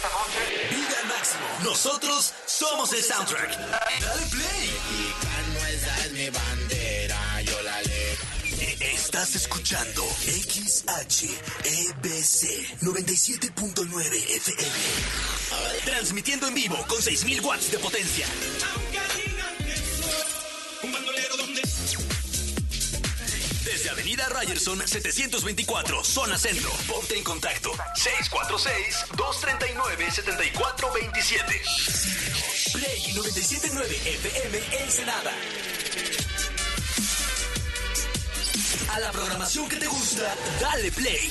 esta noche. Vida al máximo. Nosotros somos el soundtrack. Dale play. Mexicano, esa es mi bandera, yo la leo. Estás escuchando XHEBC 97.9 FM. Transmitiendo en vivo con 6.000 watts de potencia. Desde Avenida Ryerson 724, zona centro. Ponte en contacto 646-239-7427. Play 97.9 FM Ensenada. A la programación que te gusta, dale play.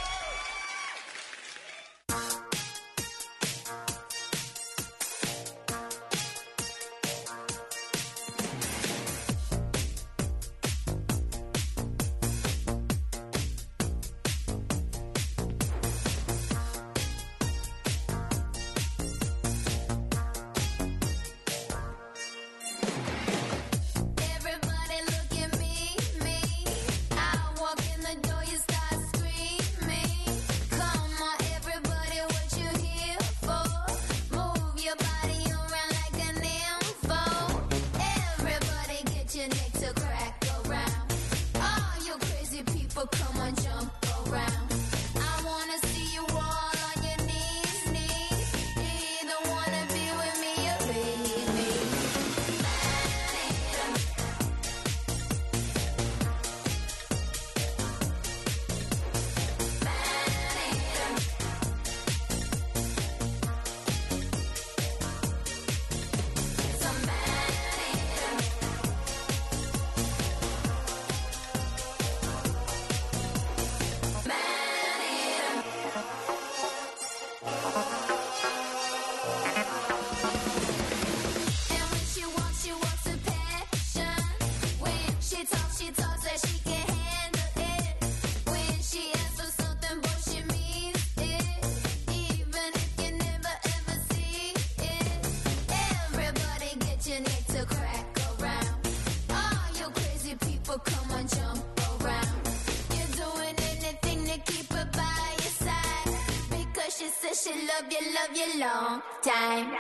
Love you long time.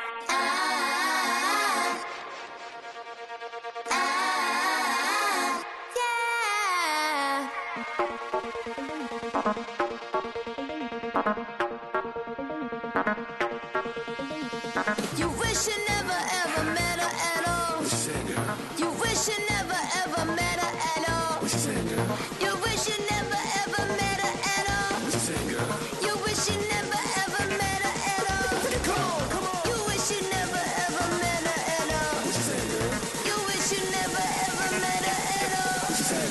You wish you never ever met her at all. You wish you never ever met her at all. You wish you never ever met her at all. You wish you never ever met her at all. You wish you never ever met her at all. You wish you never ever met her at all.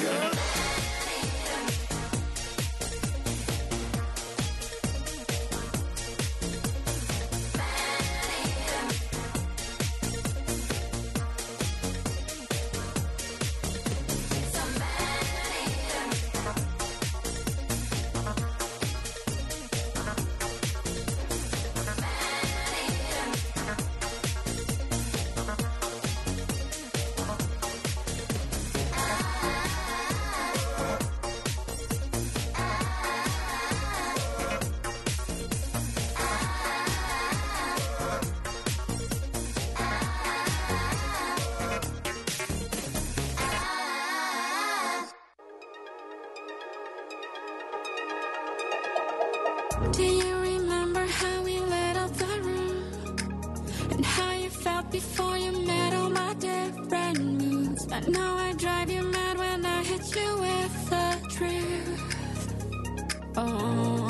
Do you remember how we lit up the room? And how you felt before you met all my different moods? I know I drive you mad when I hit you with the truth. Oh,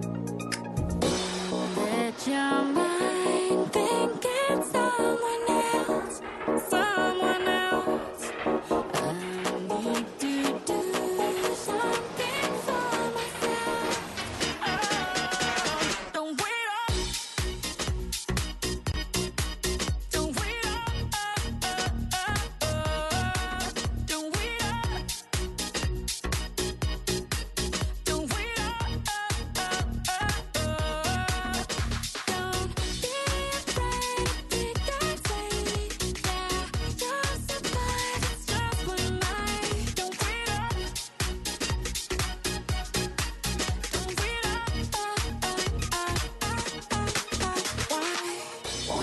let your mind think it's someone else, someone else. I need to do something for myself. Don't wait up. Don't wait up. Don't wait up. Don't wait up.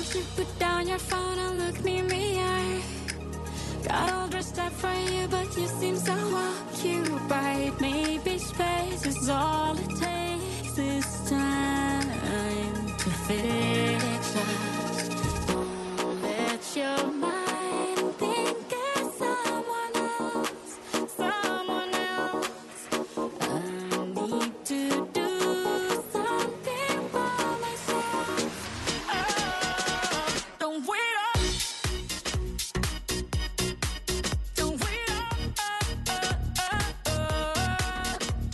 should put down your phone and look me in the eye. Got all dressed up for you, but you seem so occupied. Maybe space is all it takes this time to fix us. Don't let your mind think of someone else, someone else. I need to do something for myself. Oh, don't wait up. Don't wait up.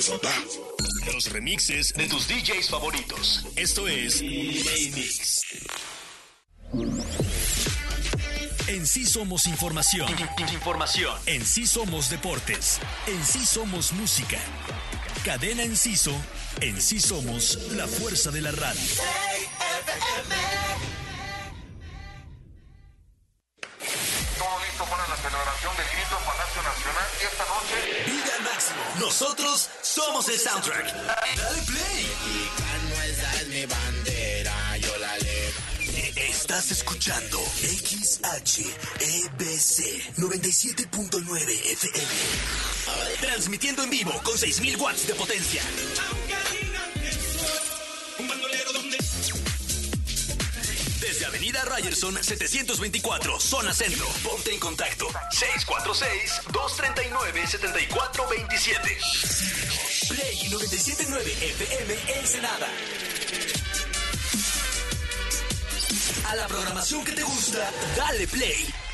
Los remixes de tus DJs favoritos. Esto es Play Mix. En sí somos información. En sí somos deportes. En sí somos música. Cadena Enciso. En sí somos la fuerza de la radio. Todo listo para la celebración del grito en Palacio Nacional y esta noche... Vive al máximo. Nosotros somos el soundtrack. Dale play. Mexicano, esa es mi bandera, yo la leo. Estás escuchando XHEBC 97.9 FM. Transmitiendo en vivo con 6.000 watts de potencia. Desde Avenida Ryerson 724, zona centro. Ponte en contacto. 646-239-7427. Play 97.9 FM Ensenada. A la programación que te gusta, dale play.